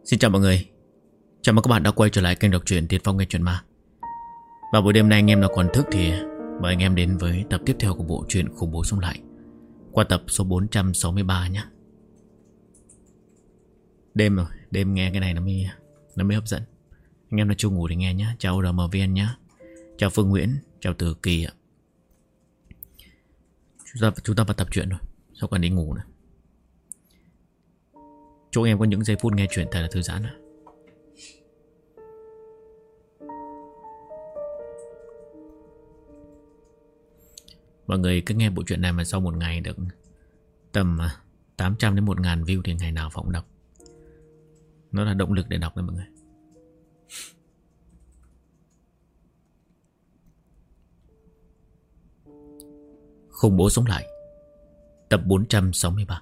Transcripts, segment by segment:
Xin chào mọi người. Chào mừng các bạn đã quay trở lại kênh đọc truyện Tiên Phong Nghe Truyện Ma. Và buổi đêm nay anh em nào còn thức thì mời anh em đến với tập tiếp theo của bộ truyện Khủng Bố Sống Lại, qua tập số 463 nhé. Đêm rồi, đêm nghe cái này nó mới hấp dẫn. Anh em nào chưa ngủ thì nghe nhé. Chào RMVN nhé. Chào Phương Nguyễn, chào Từ Kỳ ạ. Chúng ta vào tập truyện rồi, sao còn đi ngủ nữa. Chúc em có những giây phút nghe chuyện thật là thư giãn. Mọi người cứ nghe bộ truyện này mà sau một ngày được tầm 800 đến 1000 view thì ngày nào phóng đọc. Nó là động lực để đọc đấy mọi người. Khủng Bố Sống Lại, tập 463.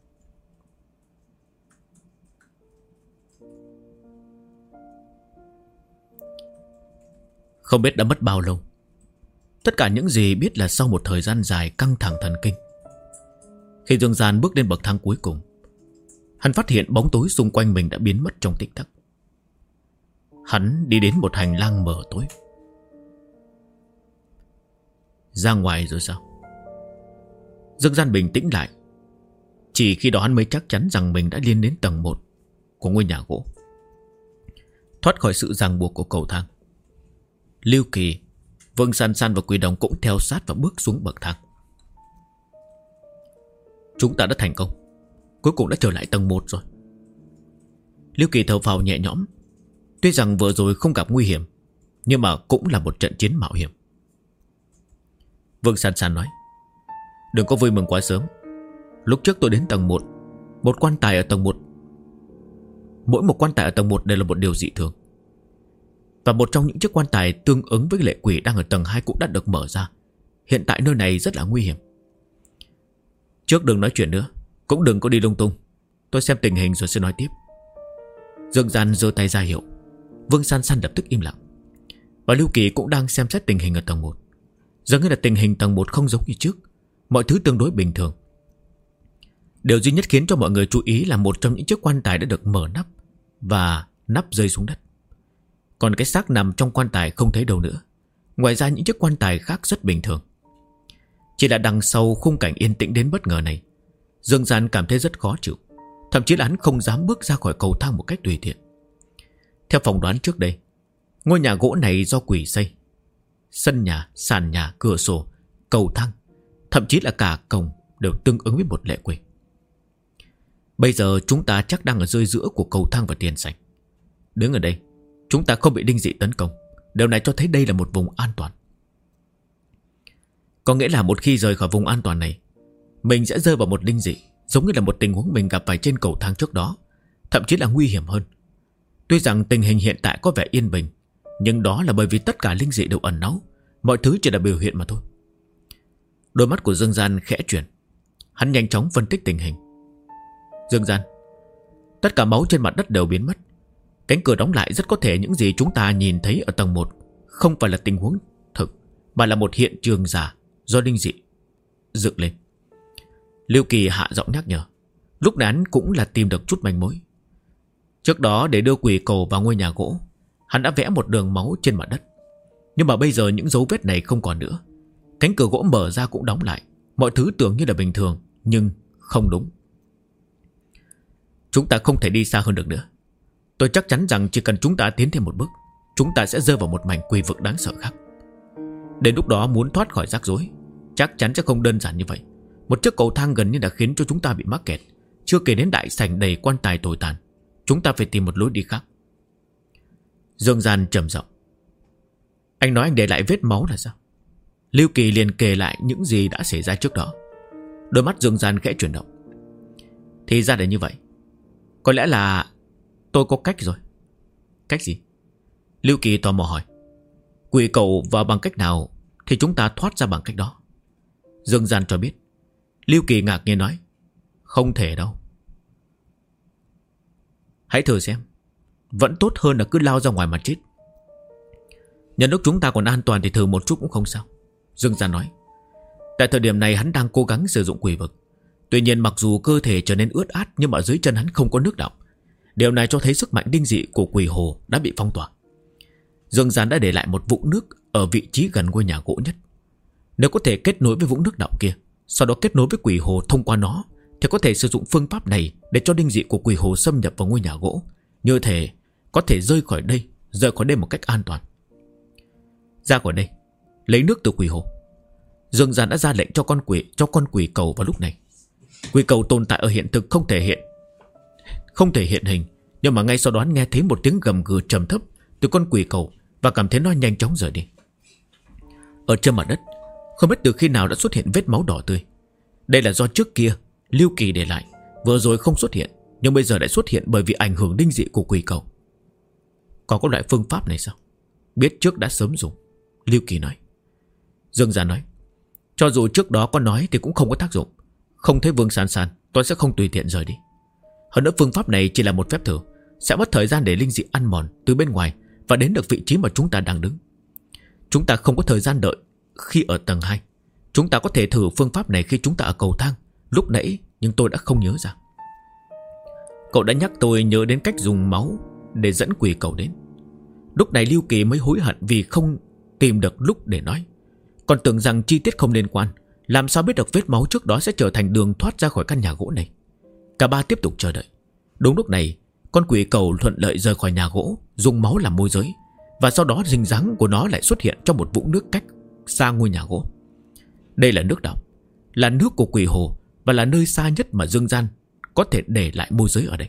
Không biết đã mất bao lâu, tất cả những gì biết là sau một thời gian dài căng thẳng thần kinh, khi Dương Gian bước lên bậc thang cuối cùng, hắn phát hiện bóng tối xung quanh mình đã biến mất trong tích tắc. Hắn đi đến một hành lang mờ tối. Ra ngoài rồi sao? Dương Gian bình tĩnh lại. Chỉ khi đó hắn mới chắc chắn rằng mình đã lên đến tầng 1 của ngôi nhà gỗ, thoát khỏi sự ràng buộc của cầu thang. Lưu Kỳ, Vương San San và Quỷ Đồng cũng theo sát và bước xuống bậc thang. Chúng ta đã thành công, cuối cùng đã trở lại tầng 1 rồi. Lưu Kỳ thở phào nhẹ nhõm. Tuy rằng vừa rồi không gặp nguy hiểm, nhưng mà cũng là một trận chiến mạo hiểm. Vương San San nói: đừng có vui mừng quá sớm. Lúc trước tôi đến tầng 1, một quan tài ở tầng 1, mỗi một quan tài ở tầng 1 đều là một điều dị thường. Và một trong những chiếc quan tài tương ứng với lệ quỷ đang ở tầng 2 cũng đã được mở ra. Hiện tại nơi này rất là nguy hiểm. Trước đừng nói chuyện nữa, cũng đừng có đi lung tung. Tôi xem tình hình rồi sẽ nói tiếp. Dương Gian giơ tay ra hiệu. Vương San San lập tức im lặng. Và Lưu Kỳ cũng đang xem xét tình hình ở tầng 1. Dường như là tình hình tầng 1 không giống như trước. Mọi thứ tương đối bình thường. Điều duy nhất khiến cho mọi người chú ý là một trong những chiếc quan tài đã được mở nắp, và nắp rơi xuống đất. Còn cái xác nằm trong quan tài không thấy đâu nữa. Ngoài ra những chiếc quan tài khác rất bình thường. Chỉ là đằng sau khung cảnh yên tĩnh đến bất ngờ này, Dương Gian cảm thấy rất khó chịu. Thậm chí là hắn không dám bước ra khỏi cầu thang một cách tùy tiện. Theo phỏng đoán trước đây, ngôi nhà gỗ này do quỷ xây. Sân nhà, sàn nhà, cửa sổ, cầu thang, thậm chí là cả cổng đều tương ứng với một lệ quỷ. Bây giờ chúng ta chắc đang ở rơi giữa của cầu thang và tiền sảnh. Đứng ở đây, chúng ta không bị linh dị tấn công. Điều này cho thấy đây là một vùng an toàn. Có nghĩa là một khi rời khỏi vùng an toàn này, mình sẽ rơi vào một linh dị, giống như là một tình huống mình gặp phải trên cầu thang trước đó, thậm chí là nguy hiểm hơn. Tuy rằng tình hình hiện tại có vẻ yên bình, nhưng đó là bởi vì tất cả linh dị đều ẩn náu. Mọi thứ chỉ là biểu hiện mà thôi. Đôi mắt của Dương Gian khẽ chuyển. Hắn nhanh chóng phân tích tình hình. Dương Gian, tất cả máu trên mặt đất đều biến mất. Cánh cửa đóng lại, rất có thể những gì chúng ta nhìn thấy ở tầng 1 không phải là tình huống thực, mà là một hiện trường giả do linh dị dựng lên. Lưu Kỳ hạ giọng nhắc nhở. Lúc này hắn cũng là tìm được chút manh mối. Trước đó để đưa quỷ cầu vào ngôi nhà gỗ, hắn đã vẽ một đường máu trên mặt đất. Nhưng mà bây giờ những dấu vết này không còn nữa. Cánh cửa gỗ mở ra cũng đóng lại. Mọi thứ tưởng như là bình thường, nhưng không đúng. Chúng ta không thể đi xa hơn được nữa. Tôi chắc chắn rằng chỉ cần chúng ta tiến thêm một bước, chúng ta sẽ rơi vào một mảnh quỷ vực đáng sợ khác. Đến lúc đó muốn thoát khỏi rắc rối chắc chắn sẽ không đơn giản như vậy. Một chiếc cầu thang gần như đã khiến cho chúng ta bị mắc kẹt. Chưa kể đến đại sảnh đầy quan tài tồi tàn. Chúng ta phải tìm một lối đi khác. Dương Gian trầm giọng. Anh nói anh để lại vết máu là sao? Lưu Kỳ liền kể lại những gì đã xảy ra trước đó. Đôi mắt Dương Gian khẽ chuyển động. Thì ra là như vậy. Có lẽ là tôi có cách rồi. Cách gì? Lưu Kỳ tò mò hỏi. Quỷ cầu vào bằng cách nào thì chúng ta thoát ra bằng cách đó. Dương Gian cho biết. Lưu Kỳ ngạc nhiên nói. Không thể đâu. Hãy thử xem. Vẫn tốt hơn là cứ lao ra ngoài mà chết. Nhân lúc chúng ta còn an toàn thì thử một chút cũng không sao, Dương Gian nói. Tại thời điểm này hắn đang cố gắng sử dụng quỷ vực. Tuy nhiên mặc dù cơ thể trở nên ướt át, nhưng mà dưới chân hắn không có nước đọng. Điều này cho thấy sức mạnh linh dị của quỷ hồ đã bị phong tỏa. Dương Gian đã để lại một vũng nước ở vị trí gần ngôi nhà gỗ nhất. Nếu có thể kết nối với vũng nước động kia, sau đó kết nối với quỷ hồ thông qua nó, thì có thể sử dụng phương pháp này để cho linh dị của quỷ hồ xâm nhập vào ngôi nhà gỗ. Như thế có thể rời khỏi đây một cách an toàn. Ra khỏi đây, lấy nước từ quỷ hồ. Dương Gian đã ra lệnh cho con quỷ cầu vào lúc này. Quỷ cầu tồn tại ở hiện thực không thể hiện hình, nhưng mà ngay sau đó nghe thấy một tiếng gầm gừ trầm thấp từ con quỷ cầu và cảm thấy nó nhanh chóng rời đi. Ở trên mặt đất, không biết từ khi nào đã xuất hiện vết máu đỏ tươi. Đây là do trước kia Lưu Kỳ để lại, vừa rồi không xuất hiện, nhưng bây giờ lại xuất hiện bởi vì ảnh hưởng linh dị của quỷ cầu. Còn có loại phương pháp này sao? Biết trước đã sớm dùng, Lưu Kỳ nói. Dương Gian nói, cho dù trước đó có nói thì cũng không có tác dụng. Không thấy Vương San San, tôi sẽ không tùy tiện rời đi. Hơn nữa phương pháp này chỉ là một phép thử, sẽ mất thời gian để linh dị ăn mòn từ bên ngoài và đến được vị trí mà chúng ta đang đứng. Chúng ta không có thời gian đợi khi ở tầng 2. Chúng ta có thể thử phương pháp này khi chúng ta ở cầu thang lúc nãy, nhưng tôi đã không nhớ ra. Cậu đã nhắc tôi nhớ đến cách dùng máu để dẫn quỷ cầu đến. Lúc này Lưu Kỳ mới hối hận vì không tìm được lúc để nói. Còn tưởng rằng chi tiết không liên quan, làm sao biết được vết máu trước đó sẽ trở thành đường thoát ra khỏi căn nhà gỗ này. Cả ba tiếp tục chờ đợi. Đúng lúc này, con quỷ cầu thuận lợi rời khỏi nhà gỗ, dùng máu làm môi giới, và sau đó hình dáng của nó lại xuất hiện trong một vũng nước cách xa ngôi nhà gỗ. Đây là nước đọng, là nước của quỷ hồ, và là nơi xa nhất mà Dương Gian có thể để lại môi giới ở đây.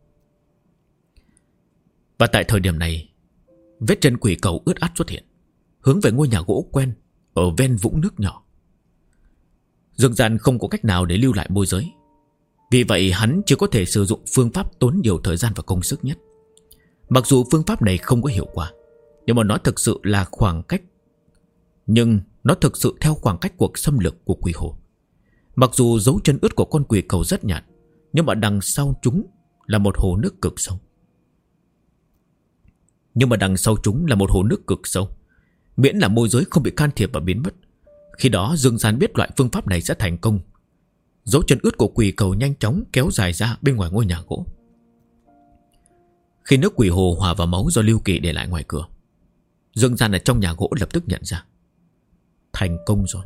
Và tại thời điểm này, vết chân quỷ cầu ướt át xuất hiện, hướng về ngôi nhà gỗ quen ở ven vũng nước nhỏ. Dương Gian không có cách nào để lưu lại môi giới, vì vậy hắn chỉ có thể sử dụng phương pháp tốn nhiều thời gian và công sức nhất. Mặc dù phương pháp này không có hiệu quả, nhưng mà nó thực sự theo khoảng cách cuộc xâm lược của quỷ hồ. Mặc dù dấu chân ướt của con quỷ cầu rất nhạt, nhưng mà đằng sau chúng là một hồ nước cực sâu. Miễn là môi giới không bị can thiệp và biến mất, khi đó Dương Gian biết loại phương pháp này sẽ thành công. Dấu chân ướt của quỷ cầu nhanh chóng kéo dài ra bên ngoài ngôi nhà gỗ. Khi nước quỷ hồ hòa vào máu do Lưu Kỳ để lại ngoài cửa, Dương Gian ở trong nhà gỗ lập tức nhận ra thành công rồi.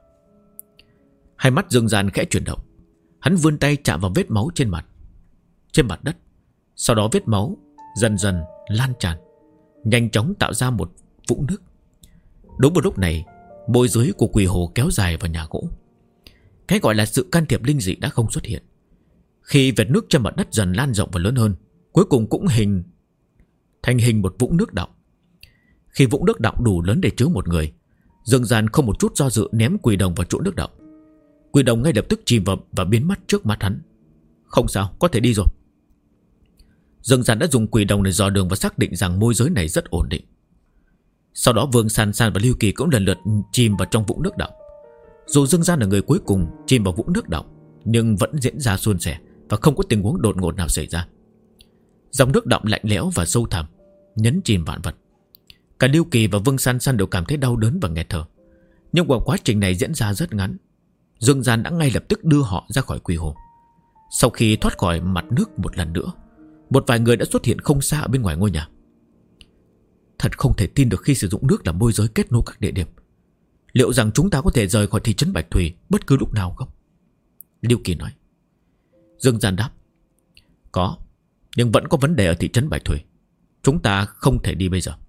Hai mắt Dương Gian khẽ chuyển động. Hắn vươn tay chạm vào vết máu trên mặt đất. Sau đó vết máu dần dần lan tràn, nhanh chóng tạo ra một vũng nước. Đúng vào lúc này, môi giới của quỷ hồ kéo dài vào nhà gỗ. Cái gọi là sự can thiệp linh dị đã không xuất hiện. Khi vệt nước trên mặt đất dần lan rộng và lớn hơn, cuối cùng cũng thành hình một vũng nước đọng. Khi vũng nước đọng đủ lớn để chứa một người, Dương Gian không một chút do dự ném quỷ đồng vào chỗ nước đọng. Quỷ đồng ngay lập tức chìm vào và biến mất trước mắt hắn. Không sao, có thể đi rồi. Dương Gian đã dùng quỷ đồng để dò đường và xác định rằng môi giới này rất ổn định. Sau đó Vương San San và Lưu Kỳ cũng lần lượt chìm vào trong vũng nước đọng. Dù Dương Gian là người cuối cùng chìm vào vũng nước đọng, nhưng vẫn diễn ra suôn sẻ và không có tình huống đột ngột nào xảy ra. Dòng nước đọng lạnh lẽo và sâu thẳm nhấn chìm vạn vật. Cả Lưu Kỳ và Vương San San đều cảm thấy đau đớn và nghẹt thở. Nhưng quá trình này diễn ra rất ngắn. Dương Gian đã ngay lập tức đưa họ ra khỏi quỷ hồ. Sau khi thoát khỏi mặt nước một lần nữa, một vài người đã xuất hiện không xa ở bên ngoài ngôi nhà. Thật không thể tin được khi sử dụng nước làm môi giới kết nối các địa điểm. Liệu rằng chúng ta có thể rời khỏi thị trấn Bạch Thủy bất cứ lúc nào không? Lưu Kỳ nói. Dương Gian đáp. Có, nhưng vẫn có vấn đề ở thị trấn Bạch Thủy. Chúng ta không thể đi bây giờ.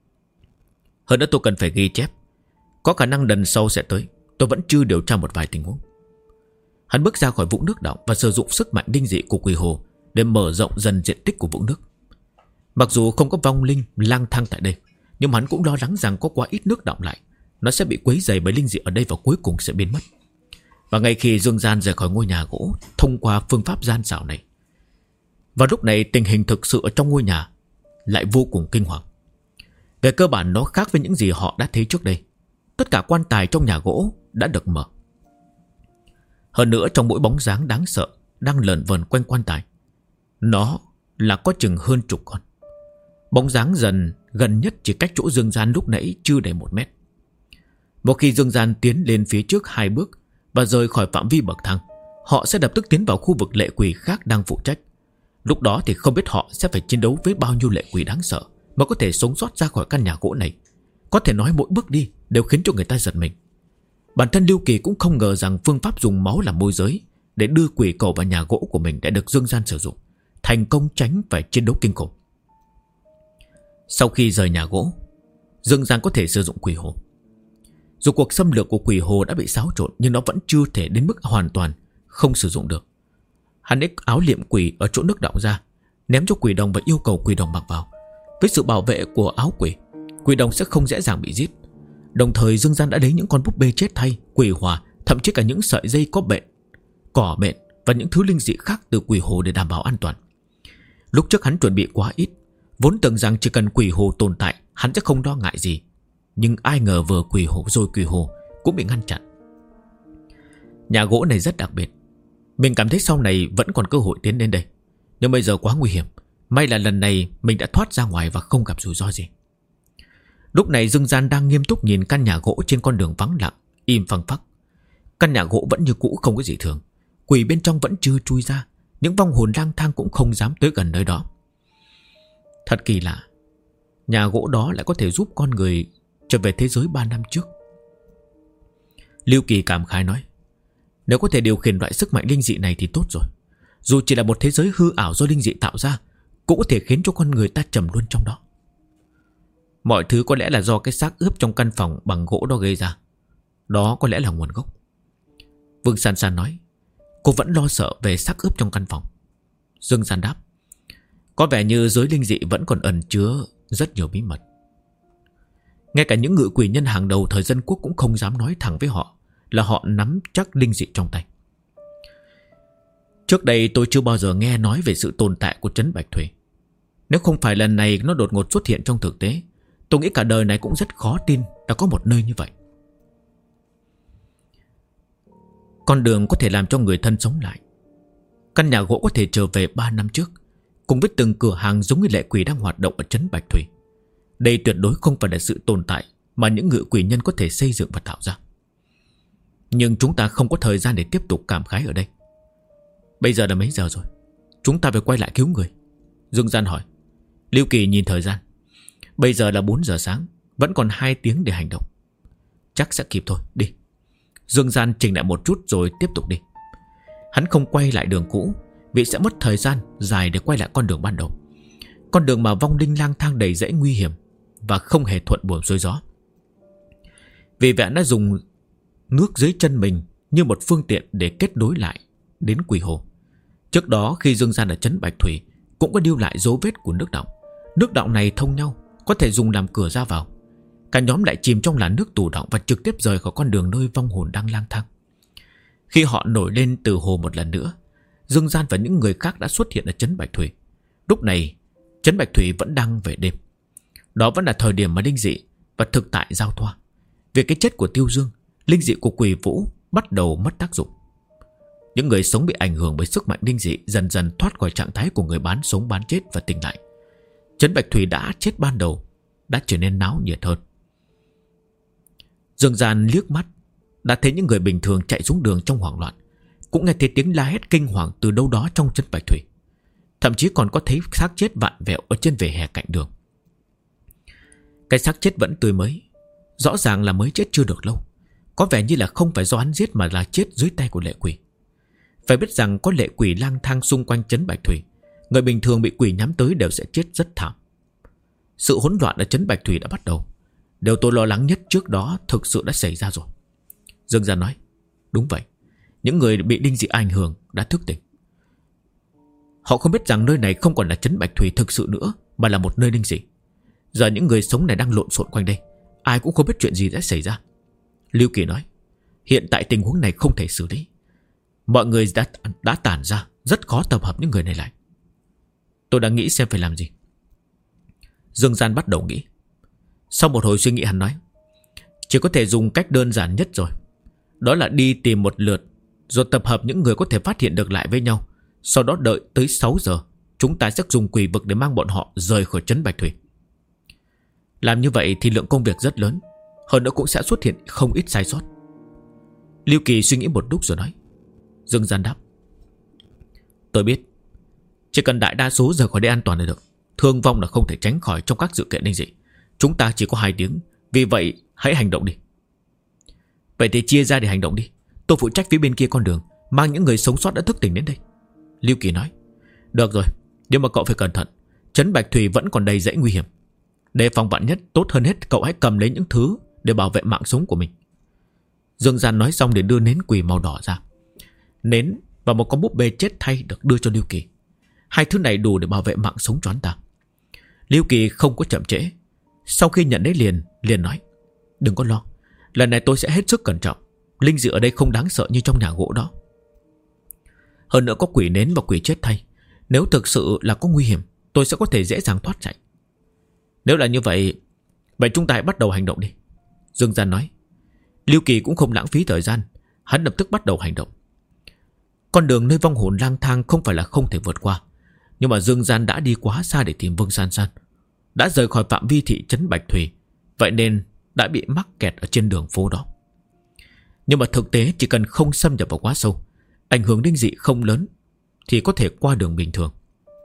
Hơn nữa tôi cần phải ghi chép. Có khả năng lần sau sẽ tới. Tôi vẫn chưa điều tra một vài tình huống. Hắn bước ra khỏi vũng nước đọng và sử dụng sức mạnh linh dị của quỷ hồ để mở rộng dần diện tích của vũng nước. Mặc dù không có vong linh lang thang tại đây, nhưng hắn cũng lo lắng rằng có quá ít nước đọng lại, nó sẽ bị quấy rầy bởi linh dị ở đây và cuối cùng sẽ biến mất. Và ngay khi Dương Gian rời khỏi ngôi nhà gỗ thông qua phương pháp gian xảo này, và lúc này tình hình thực sự ở trong ngôi nhà lại vô cùng kinh hoàng. Về cơ bản nó khác với những gì họ đã thấy trước đây. Tất cả quan tài trong nhà gỗ đã được mở. Hơn nữa trong mỗi bóng dáng đáng sợ đang lởn vởn quanh quan tài, nó là có chừng hơn chục con. Bóng dáng dần gần nhất chỉ cách chỗ Dương Gian lúc nãy chưa đầy 1 mét. Một khi Dương Gian tiến lên phía trước 2 bước và rời khỏi phạm vi bậc thang, họ sẽ lập tức tiến vào khu vực lệ quỷ khác đang phụ trách. Lúc đó thì không biết họ sẽ phải chiến đấu với bao nhiêu lệ quỷ đáng sợ mới có thể sống sót ra khỏi căn nhà gỗ này. Có thể nói mỗi bước đi đều khiến cho người ta giật mình. Bản thân Lưu Kỳ cũng không ngờ rằng phương pháp dùng máu làm môi giới để đưa quỷ cầu vào nhà gỗ của mình đã được Dương Gian sử dụng, thành công tránh phải chiến đấu kinh khủng. Sau khi rời nhà gỗ, Dương Gian có thể sử dụng quỷ hồ. Dù cuộc xâm lược của quỷ hồ đã bị xáo trộn, nhưng nó vẫn chưa thể đến mức hoàn toàn không sử dụng được. Hắn lấy áo liệm quỷ ở chỗ nước đọng ra, ném cho quỷ đồng và yêu cầu quỷ đồng mặc vào. Với sự bảo vệ của áo quỷ, quỷ đồng sẽ không dễ dàng bị giết. Đồng thời Dương Gian đã lấy những con búp bê chết thay, quỷ hỏa, thậm chí cả những sợi dây có bệnh, cỏ bệnh và những thứ linh dị khác từ quỷ hồ để đảm bảo an toàn. Lúc trước hắn chuẩn bị quá ít, vốn tưởng rằng chỉ cần quỷ hồ tồn tại hắn sẽ không lo ngại gì. Nhưng ai ngờ vừa quỷ hồ rồi quỷ hồ cũng bị ngăn chặn. Nhà gỗ này rất đặc biệt. Mình cảm thấy sau này vẫn còn cơ hội tiến đến đây, nhưng bây giờ quá nguy hiểm. May là lần này mình đã thoát ra ngoài và không gặp rủi ro gì. Lúc này Dương Gian đang nghiêm túc nhìn căn nhà gỗ trên con đường vắng lặng, im phăng phắc. Căn nhà gỗ vẫn như cũ, không có gì thường. Quỷ bên trong vẫn chưa chui ra, những vong hồn lang thang cũng không dám tới gần nơi đó. Thật kỳ lạ, nhà gỗ đó lại có thể giúp con người trở về thế giới 3 năm trước. Lưu Kỳ cảm khái nói, nếu có thể điều khiển loại sức mạnh linh dị này thì tốt rồi. Dù chỉ là một thế giới hư ảo do linh dị tạo ra, cũng có thể khiến cho con người ta trầm luôn trong đó. Mọi thứ có lẽ là do cái xác ướp trong căn phòng bằng gỗ đó gây ra. Đó có lẽ là nguồn gốc. Vương San San nói, cô vẫn lo sợ về xác ướp trong căn phòng. Dương Gian đáp, có vẻ như giới linh dị vẫn còn ẩn chứa rất nhiều bí mật. Ngay cả những ngự quỷ nhân hàng đầu thời Dân Quốc cũng không dám nói thẳng với họ là họ nắm chắc linh dị trong tay. Trước đây tôi chưa bao giờ nghe nói về sự tồn tại của trấn Bạch Thủy. Nếu không phải lần này nó đột ngột xuất hiện trong thực tế, tôi nghĩ cả đời này cũng rất khó tin đã có một nơi như vậy. Con đường có thể làm cho người thân sống lại. Căn nhà gỗ có thể trở về 3 năm trước, cùng với từng cửa hàng giống như lệ quỷ đang hoạt động ở trấn Bạch Thủy. Đây tuyệt đối không phải là sự tồn tại mà những ngự quỷ nhân có thể xây dựng và tạo ra. Nhưng chúng ta không có thời gian để tiếp tục cảm khái ở đây. Bây giờ là mấy giờ rồi? Chúng ta phải quay lại cứu người. Dương Gian hỏi. Lưu Kỳ nhìn thời gian. Bây giờ là 4 giờ sáng, vẫn còn 2 tiếng để hành động. Chắc sẽ kịp thôi, đi. Dương Gian chỉnh lại một chút rồi tiếp tục đi. Hắn không quay lại đường cũ vì sẽ mất thời gian dài để quay lại con đường ban đầu. Con đường mà vong linh lang thang đầy rẫy nguy hiểm và không hề thuận buồm xuôi gió. Vì vậy đã dùng nước dưới chân mình như một phương tiện để kết nối lại đến quỷ hồ. Trước đó khi Dương Gian ở trấn Bạch Thủy cũng có lưu lại dấu vết của nước đọng. Nước đọng này thông nhau, có thể dùng làm cửa ra vào. Cả nhóm lại chìm trong làn nước tù đọng và trực tiếp rời khỏi con đường nơi vong hồn đang lang thang. Khi họ nổi lên từ hồ một lần nữa, Dương Gian và những người khác đã xuất hiện ở trấn Bạch Thủy. Lúc này trấn Bạch Thủy vẫn đang về đêm. Đó vẫn là thời điểm mà linh dị và thực tại giao thoa. Vì cái chết của Tiêu Dương, linh dị của Quỷ Vũ bắt đầu mất tác dụng. Những người sống bị ảnh hưởng bởi sức mạnh linh dị dần dần thoát khỏi trạng thái của người bán sống bán chết và tỉnh lại. Trấn Bạch Thủy đã chết ban đầu đã trở nên náo nhiệt hơn. Dương Gian liếc mắt đã thấy những người bình thường chạy xuống đường trong hoảng loạn, cũng nghe thấy tiếng la hét kinh hoàng từ đâu đó trong trấn Bạch Thủy. Thậm chí còn có thấy xác chết vặn vẹo ở trên vỉa hè cạnh đường. Cái xác chết vẫn tươi mới, rõ ràng là mới chết chưa được lâu. Có vẻ như là không phải do hắn giết mà là chết dưới tay của lệ quỷ. Phải biết rằng có lệ quỷ lang thang xung quanh trấn Bạch Thủy, người bình thường bị quỷ nhắm tới đều sẽ chết rất thảm. Sự hỗn loạn ở trấn Bạch Thủy đã bắt đầu. Điều tôi lo lắng nhất trước đó thực sự đã xảy ra rồi. Dương Gian nói, đúng vậy, những người bị linh dị ảnh hưởng đã thức tỉnh. Họ không biết rằng nơi này không còn là trấn Bạch Thủy thực sự nữa, mà là một nơi linh dị. Giờ những người sống này đang lộn xộn quanh đây, ai cũng không biết chuyện gì đã xảy ra. Lưu Kỳ nói, hiện tại tình huống này không thể xử lý. Mọi người đã tản ra, rất khó tập hợp những người này lại. Tôi đang nghĩ xem phải làm gì. Dương Gian bắt đầu nghĩ. Sau một hồi suy nghĩ hắn nói, chỉ có thể dùng cách đơn giản nhất rồi. Đó là đi tìm một lượt, rồi tập hợp những người có thể phát hiện được lại với nhau. Sau đó đợi tới 6 giờ, chúng ta sẽ dùng quỷ vực để mang bọn họ rời khỏi trấn Bạch Thủy. Làm như vậy thì lượng công việc rất lớn, hơn nữa cũng sẽ xuất hiện không ít sai sót. Lưu Kỳ suy nghĩ một lúc rồi nói. Dương Gian đáp, tôi biết. Chỉ cần đại đa số rời khỏi đây an toàn là được. Thương vong là không thể tránh khỏi trong các sự kiện linh dị. Chúng ta chỉ có 2 tiếng, vì vậy hãy hành động đi. Vậy thì chia ra để hành động đi. Tôi phụ trách phía bên kia con đường, mang những người sống sót đã thức tỉnh đến đây. Lưu Kỳ nói. Được rồi, nhưng mà cậu phải cẩn thận. Trấn Bạch Thủy vẫn còn đầy dãy nguy hiểm. Đề phòng vạn nhất, tốt hơn hết cậu hãy cầm lấy những thứ để bảo vệ mạng sống của mình. Dương Gian nói xong để đưa nến quỷ màu đỏ ra. Nến và một con búp bê chết thay được đưa cho Lưu Kỳ. 2 thứ này đủ để bảo vệ mạng sống cho hắn ta. Lưu Kỳ không có chậm trễ. Sau khi nhận lấy liền nói. Đừng có lo, lần này tôi sẽ hết sức cẩn trọng. Linh dị ở đây không đáng sợ như trong nhà gỗ đó. Hơn nữa có quỷ nến và quỷ chết thay. Nếu thực sự là có nguy hiểm, tôi sẽ có thể dễ dàng thoát chạy. Nếu là như vậy, chúng ta hãy bắt đầu hành động đi. Dương Gian nói. Lưu Kỳ cũng không lãng phí thời gian. Hắn lập tức bắt đầu hành động. Con đường nơi vong hồn lang thang không phải là không thể vượt qua, nhưng mà Dương Gian đã đi quá xa để tìm Vương San San, đã rời khỏi phạm vi thị trấn Bạch Thủy, vậy nên đã bị mắc kẹt ở trên đường phố đó. Nhưng mà thực tế chỉ cần không xâm nhập vào quá sâu, ảnh hưởng linh dị không lớn, thì có thể qua đường bình thường.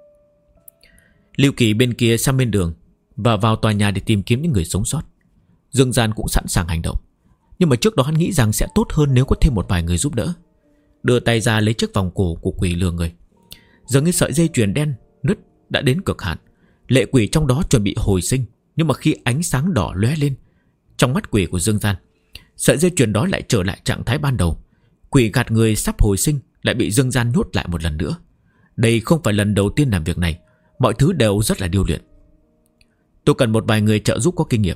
Lưu Kỳ bên kia sang bên đường và vào tòa nhà để tìm kiếm những người sống sót. Dương Gian cũng sẵn sàng hành động, nhưng mà trước đó hắn nghĩ rằng sẽ tốt hơn nếu có thêm một vài người giúp đỡ. Đưa tay ra lấy chiếc vòng cổ của quỷ lừa người. Giờ như sợi dây chuyền đen nứt đã đến cực hạn. Lệ quỷ trong đó chuẩn bị hồi sinh, nhưng mà khi ánh sáng đỏ lóe lên trong mắt quỷ của Dương Gian, sợi dây chuyền đó lại trở lại trạng thái ban đầu. Quỷ gạt người sắp hồi sinh lại bị Dương Gian nhốt lại một lần nữa. Đây không phải lần đầu tiên làm việc này, mọi thứ đều rất là điêu luyện. Tôi cần một vài người trợ giúp có kinh nghiệm.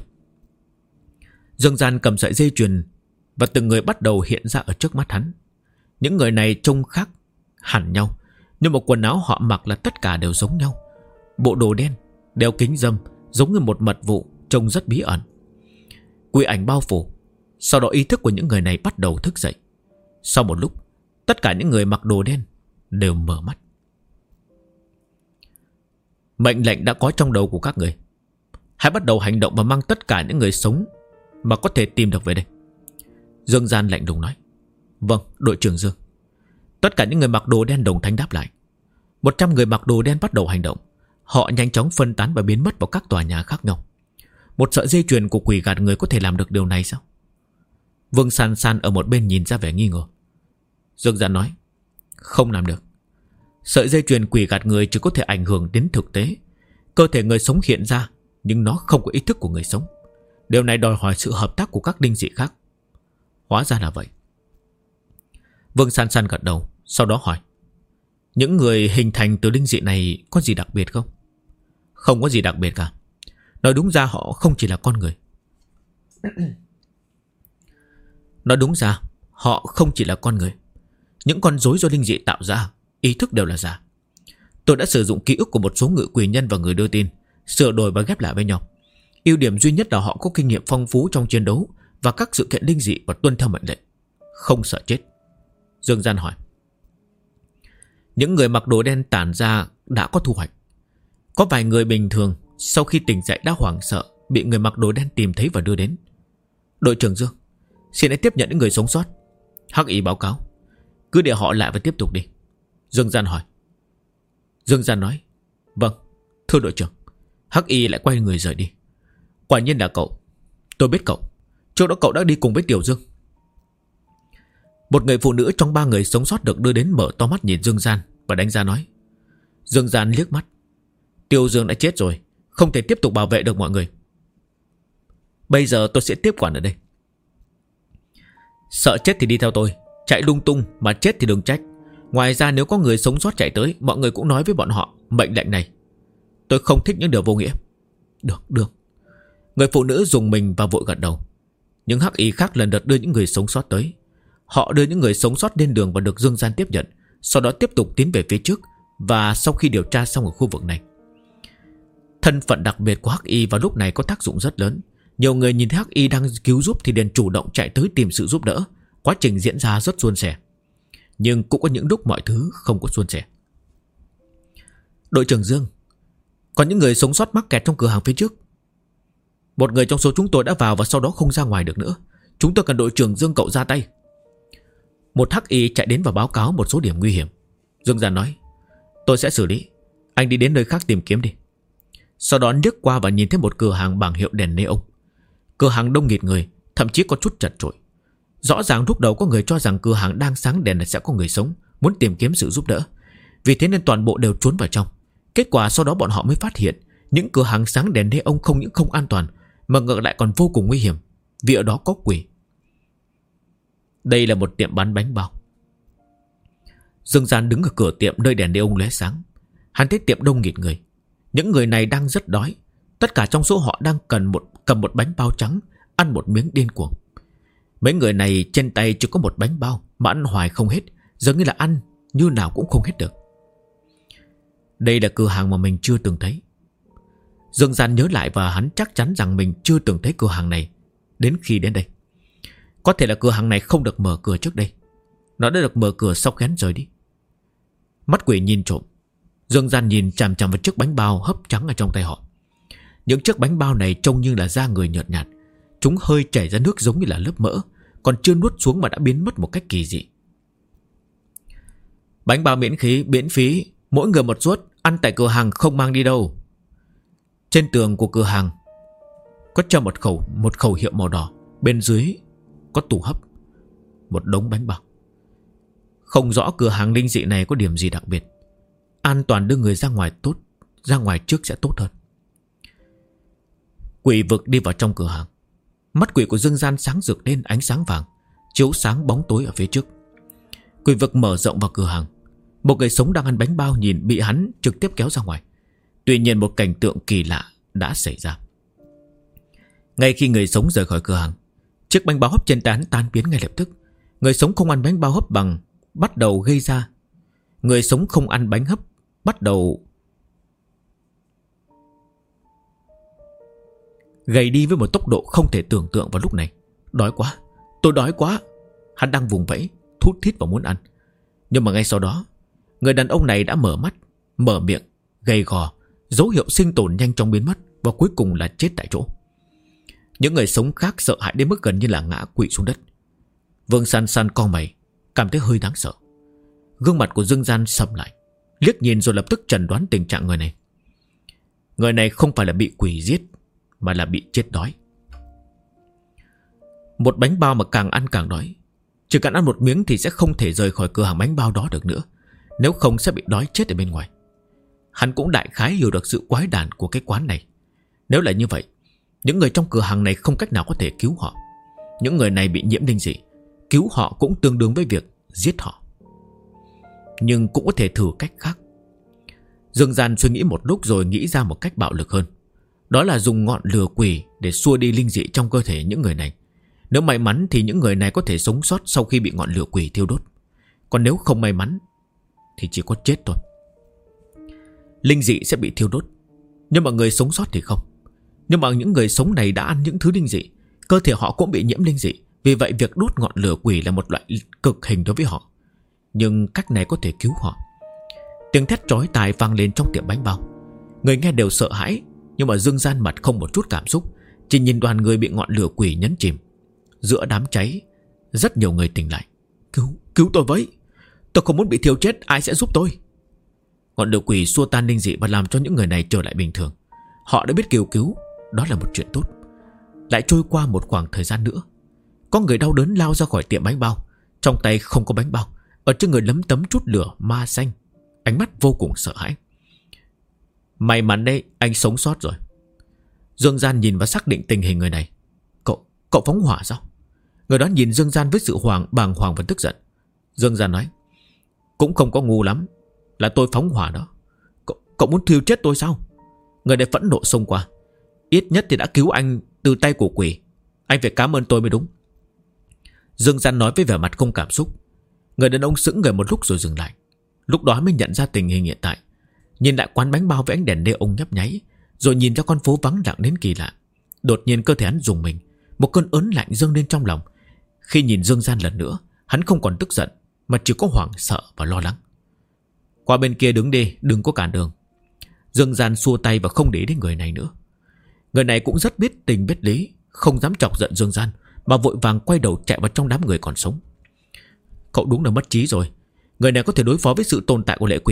Dương Gian cầm sợi dây chuyền và từng người bắt đầu hiện ra ở trước mắt hắn. Những người này trông khác hẳn nhau, nhưng mà quần áo họ mặc là tất cả đều giống nhau. Bộ đồ đen, đeo kính râm, giống như một mật vụ, trông rất bí ẩn. Quỷ ảnh bao phủ. Sau đó ý thức của những người này bắt đầu thức dậy. Sau một lúc, tất cả những người mặc đồ đen đều mở mắt. Mệnh lệnh đã có trong đầu của các người. Hãy bắt đầu hành động và mang tất cả những người sống mà có thể tìm được về đây. Dương Gian lạnh lùng nói. Vâng, đội trưởng Dương. Tất cả những người mặc đồ đen đồng thanh đáp lại. 100 người mặc đồ đen bắt đầu hành động. Họ nhanh chóng phân tán và biến mất vào các tòa nhà khác nhau. Một sợi dây chuyền của quỷ gạt người có thể làm được điều này sao? Vương San San ở một bên nhìn ra vẻ nghi ngờ. Dương Gian nói. Không làm được. Sợi dây chuyền quỷ gạt người chỉ có thể ảnh hưởng đến thực tế. Cơ thể người sống hiện ra, nhưng nó không có ý thức của người sống. Điều này đòi hỏi sự hợp tác của các linh dị khác. Hóa ra là vậy. Vương San San gật đầu, sau đó hỏi. Những người hình thành từ linh dị này có gì đặc biệt không? Không có gì đặc biệt cả. Nói đúng ra họ không chỉ là con người. Nói đúng ra họ không chỉ là con người. Những con rối do linh dị tạo ra, ý thức đều là giả. Tôi đã sử dụng ký ức của một số ngự quỷ nhân và người đưa tin, sửa đổi và ghép lại với nhau. Ưu điểm duy nhất là họ có kinh nghiệm phong phú trong chiến đấu và các sự kiện linh dị và tuân theo mệnh lệnh, không sợ chết. Dương Gian hỏi. Những người mặc đồ đen tản ra đã có thu hoạch. Có vài người bình thường sau khi tỉnh dậy đã hoảng sợ, bị người mặc đồ đen tìm thấy và đưa đến. Đội trưởng Dương, xin hãy tiếp nhận những người sống sót. Hắc Y báo cáo. Cứ để họ lại và tiếp tục đi. Dương Gian hỏi. Dương Gian nói. Vâng, thưa đội trưởng. Hắc Y lại quay người rời đi. Quả nhiên là cậu. Tôi biết cậu. Trước đó cậu đã đi cùng với Tiểu Dương. Một người phụ nữ trong 3 người sống sót được đưa đến mở to mắt nhìn Dương Gian và đánh giá nói. Dương Gian liếc mắt. Tiểu Dương đã chết rồi, không thể tiếp tục bảo vệ được mọi người. Bây giờ tôi sẽ tiếp quản ở đây. Sợ chết thì đi theo tôi. Chạy lung tung mà chết thì đừng trách. Ngoài ra nếu có người sống sót chạy tới, mọi người cũng nói với bọn họ mệnh lệnh này. Tôi không thích những điều vô nghĩa. Được. Người phụ nữ dùng mình và vội gật đầu. Những hắc y khác lần lượt đưa những người sống sót tới. Họ đưa những người sống sót lên đường và được Dương Gian tiếp nhận. Sau đó tiếp tục tiến về phía trước. Và sau khi điều tra xong ở khu vực này, thân phận đặc biệt của hắc y vào lúc này có tác dụng rất lớn. Nhiều người nhìn thấy hắc y đang cứu giúp thì liền chủ động chạy tới tìm sự giúp đỡ. Quá trình diễn ra rất suôn sẻ. Nhưng cũng có những lúc mọi thứ không có suôn sẻ. Đội trưởng Dương, còn những người sống sót mắc kẹt trong cửa hàng phía trước. Một người trong số chúng tôi đã vào và sau đó không ra ngoài được nữa. Chúng tôi cần đội trưởng Dương cậu ra tay. Một hắc y chạy đến và báo cáo một số điểm nguy hiểm. Dương Gian nói. Tôi sẽ xử lý. Anh đi đến nơi khác tìm kiếm đi. Sau đó liếc qua và nhìn thấy một cửa hàng bảng hiệu đèn neon. Cửa hàng đông nghịt người, thậm chí có chút chật chội. Rõ ràng lúc đầu có người cho rằng cửa hàng đang sáng đèn là sẽ có người sống, muốn tìm kiếm sự giúp đỡ. Vì thế nên toàn bộ đều trốn vào trong. Kết quả sau đó bọn họ mới phát hiện những cửa hàng sáng đèn neon không những không an toàn, mà ngược lại còn vô cùng nguy hiểm, vì ở đó có quỷ. Đây là một tiệm bán bánh bao. Dương Gian đứng ở cửa tiệm nơi đèn neon lóe sáng. Hắn thấy tiệm đông nghịt người. Những người này đang rất đói. Tất cả trong số họ đang cầm một bánh bao trắng, ăn một miếng điên cuồng. Mấy người này trên tay chỉ có một bánh bao mà ăn hoài không hết, giống như là ăn như nào cũng không hết được. Đây là cửa hàng mà mình chưa từng thấy. Dương Gian nhớ lại và hắn chắc chắn rằng mình chưa từng thấy cửa hàng này đến khi đến đây. Có thể là cửa hàng này không được mở cửa trước đây. Nó đã được mở cửa sau khi hắn rời đi. Mắt quỷ nhìn trộm. Dương Gian nhìn chằm chằm vào chiếc bánh bao hấp trắng ở trong tay họ. Những chiếc bánh bao này trông như là da người nhợt nhạt. Chúng hơi chảy ra nước giống như là lớp mỡ, còn chưa nuốt xuống mà đã biến mất một cách kỳ dị. Bánh bao miễn phí, mỗi người một suất, ăn tại cửa hàng không mang đi đâu. Trên tường của cửa hàng có treo một khẩu hiệu màu đỏ. Bên dưới có tủ hấp, một đống bánh bao. Không rõ cửa hàng linh dị này có điểm gì đặc biệt. An toàn đưa người ra ngoài trước sẽ tốt hơn. Quỷ vực đi vào trong cửa hàng. Mắt quỷ của Dương Gian sáng rực lên ánh sáng vàng, chiếu sáng bóng tối ở phía trước. Quỷ vực mở rộng vào cửa hàng. Một người sống đang ăn bánh bao nhìn bị hắn trực tiếp kéo ra ngoài. Tuy nhiên một cảnh tượng kỳ lạ đã xảy ra. Ngay khi người sống rời khỏi cửa hàng, chiếc bánh bao hấp trên tay hắn tan biến ngay lập tức. Người sống không ăn bánh bao hấp bằng bắt đầu gây ra. Người sống không ăn bánh hấp bắt đầu gầy đi với một tốc độ không thể tưởng tượng vào lúc này. Đói quá, tôi đói quá. Hắn đang vùng vẫy, thút thít và muốn ăn. Nhưng mà ngay sau đó, người đàn ông này đã mở mắt, mở miệng, gầy gò, dấu hiệu sinh tồn nhanh chóng biến mất, và cuối cùng là chết tại chỗ. Những người sống khác sợ hãi đến mức gần như là ngã quỵ xuống đất. Vương San San cau mày, cảm thấy hơi đáng sợ. Gương mặt của Dương Gian sầm lại, liếc nhìn rồi lập tức chẩn đoán tình trạng người này. Người này không phải là bị quỷ giết, mà là bị chết đói. Một bánh bao mà càng ăn càng đói. Chỉ cần ăn một miếng thì sẽ không thể rời khỏi cửa hàng bánh bao đó được nữa, nếu không sẽ bị đói chết ở bên ngoài. Hắn cũng đại khái hiểu được sự quái đản của cái quán này. Nếu là như vậy, những người trong cửa hàng này không cách nào có thể cứu họ. Những người này bị nhiễm linh dị, cứu họ cũng tương đương với việc giết họ. Nhưng cũng có thể thử cách khác. Dương Gian suy nghĩ một lúc rồi nghĩ ra một cách bạo lực hơn. Đó là dùng ngọn lửa quỷ để xua đi linh dị trong cơ thể những người này. Nếu may mắn thì những người này có thể sống sót sau khi bị ngọn lửa quỷ thiêu đốt. Còn nếu không may mắn thì chỉ có chết thôi. Linh dị sẽ bị thiêu đốt, nhưng mà người sống sót thì không. Nhưng mà những người sống này đã ăn những thứ linh dị, cơ thể họ cũng bị nhiễm linh dị. Vì vậy việc đốt ngọn lửa quỷ là một loại cực hình đối với họ. Nhưng cách này có thể cứu họ. Tiếng thét chói tai vang lên trong tiệm bánh bao. Người nghe đều sợ hãi, nhưng mà Dương Gian mặt không một chút cảm xúc, chỉ nhìn đoàn người bị ngọn lửa quỷ nhấn chìm. Giữa đám cháy, rất nhiều người tỉnh lại. Cứu tôi với, tôi không muốn bị thiêu chết, ai sẽ giúp tôi? Ngọn lửa quỷ xua tan linh dị và làm cho những người này trở lại bình thường. Họ đã biết kêu cứu, đó là một chuyện tốt. Lại trôi qua một khoảng thời gian nữa, có người đau đớn lao ra khỏi tiệm bánh bao. Trong tay không có bánh bao, ở trên người lấm tấm chút lửa ma xanh, ánh mắt vô cùng sợ hãi. May mắn đấy, anh sống sót rồi. Dương Gian nhìn và xác định tình hình người này. Cậu phóng hỏa sao? Người đó nhìn Dương Gian với sự bàng hoàng và tức giận. Dương Gian nói, cũng không có ngu lắm, là tôi phóng hỏa đó. Cậu muốn thiêu chết tôi sao? Người này phẫn nộ xông qua. Ít nhất thì đã cứu anh từ tay của quỷ, anh phải cảm ơn tôi mới đúng. Dương Gian nói với vẻ mặt không cảm xúc. Người đàn ông sững người một lúc rồi dừng lại. Lúc đó mới nhận ra tình hình hiện tại. Nhìn lại quán bánh bao với ánh đèn neon nhấp nháy, rồi nhìn ra con phố vắng lặng đến kỳ lạ. Đột nhiên cơ thể hắn rùng mình, một cơn ớn lạnh dâng lên trong lòng. Khi nhìn Dương Gian lần nữa, hắn không còn tức giận, mà chỉ có hoảng sợ và lo lắng. Qua bên kia đứng đi, đừng có cản đường. Dương Gian xua tay và không để ý đến người này nữa. Người này cũng rất biết tình biết lý, không dám chọc giận Dương Gian, mà vội vàng quay đầu chạy vào trong đám người còn sống. Cậu đúng là mất trí rồi. Người này có thể đối phó với sự tồn tại của lệ quỷ,